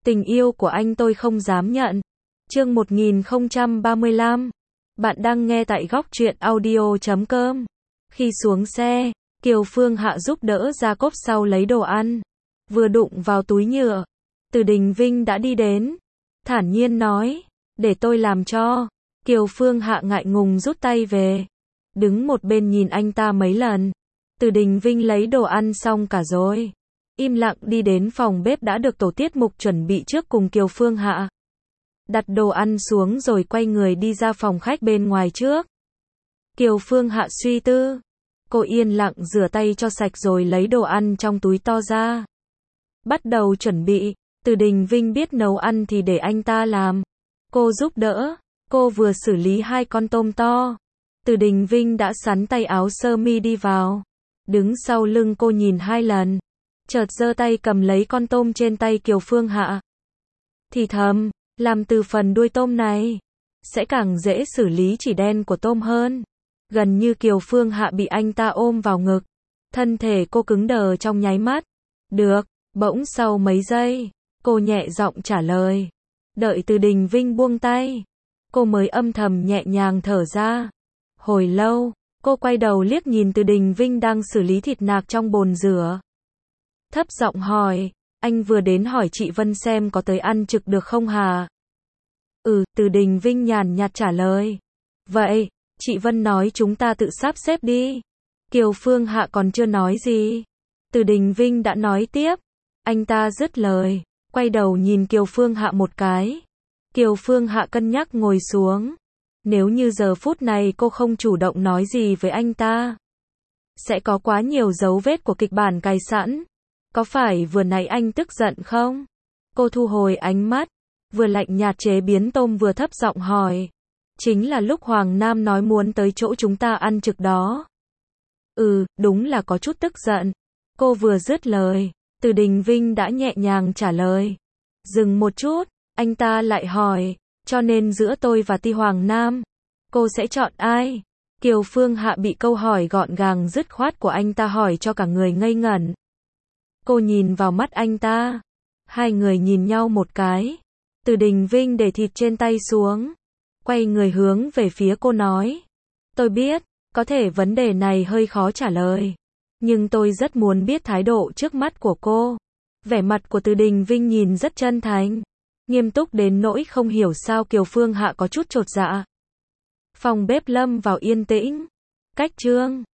Tình yêu của anh tôi không dám nhận. Chương 1035. Bạn đang nghe tại góc truyện audio.com. Khi xuống xe, Kiều Phương Hạ giúp đỡ ra cốp sau lấy đồ ăn. Vừa đụng vào túi nhựa, Từ Đình Vinh đã đi đến. Thản nhiên nói, để tôi làm cho. Kiều Phương Hạ ngại ngùng rút tay về. Đứng một bên nhìn anh ta mấy lần. Từ Đình Vinh lấy đồ ăn xong cả rồi. Im lặng đi đến phòng bếp đã được tổ tiết mục chuẩn bị trước cùng Kiều Phương Hạ. Đặt đồ ăn xuống rồi quay người đi ra phòng khách bên ngoài trước. Kiều Phương Hạ suy tư. Cô yên lặng rửa tay cho sạch rồi lấy đồ ăn trong túi to ra. Bắt đầu chuẩn bị. Từ Đình Vinh biết nấu ăn thì để anh ta làm. Cô giúp đỡ. Cô vừa xử lý 2 con tôm to. Từ Đình Vinh đã sắn tay áo sơ mi đi vào. Đứng sau lưng cô nhìn 2 lần. Chợt giơ tay cầm lấy con tôm trên tay Kiều Phương Hạ. Thì thầm, làm từ phần đuôi tôm này. Sẽ càng dễ xử lý chỉ đen của tôm hơn. Gần như Kiều Phương Hạ bị anh ta ôm vào ngực. Thân thể cô cứng đờ trong nháy mắt. Được, bỗng sau mấy giây, cô nhẹ giọng trả lời. Đợi Từ Đình Vinh buông tay, cô mới âm thầm nhẹ nhàng thở ra. Hồi lâu, cô quay đầu liếc nhìn Từ Đình Vinh đang xử lý thịt nạc trong bồn rửa. Thấp giọng hỏi, anh vừa đến hỏi chị Vân xem có tới ăn trực được không hả? Từ Đình Vinh nhàn nhạt trả lời. Vậy, chị Vân nói chúng ta tự sắp xếp đi. Kiều Phương Hạ còn chưa nói gì. Từ Đình Vinh đã nói tiếp. Anh ta dứt lời, quay đầu nhìn Kiều Phương Hạ một cái. Kiều Phương Hạ cân nhắc ngồi xuống. Nếu như giờ phút này cô không chủ động nói gì với anh ta, sẽ có quá nhiều dấu vết của kịch bản cài sẵn. Có phải vừa nãy anh tức giận không? Cô thu hồi ánh mắt, vừa lạnh nhạt chế biến tôm vừa thấp giọng hỏi. Chính là lúc Hoàng Nam nói muốn tới chỗ chúng ta ăn trực đó. Đúng là có chút tức giận. Cô vừa dứt lời, Từ Đình Vinh đã nhẹ nhàng trả lời. Dừng một chút, anh ta lại hỏi, cho nên giữa tôi và Ti Hoàng Nam, cô sẽ chọn ai? Kiều Phương Hạ bị câu hỏi gọn gàng dứt khoát của anh ta hỏi cho cả người ngây ngẩn. Cô nhìn vào mắt anh ta. Hai người nhìn nhau một cái. Từ Đình Vinh để thịt trên tay xuống. Quay người hướng về phía cô nói. Tôi biết, có thể vấn đề này hơi khó trả lời. Nhưng tôi rất muốn biết thái độ trước mắt của cô. Vẻ mặt của Từ Đình Vinh nhìn rất chân thành. Nghiêm túc đến nỗi không hiểu sao Kiều Phương Hạ có chút chột dạ. Phòng bếp lâm vào yên tĩnh. Cách chương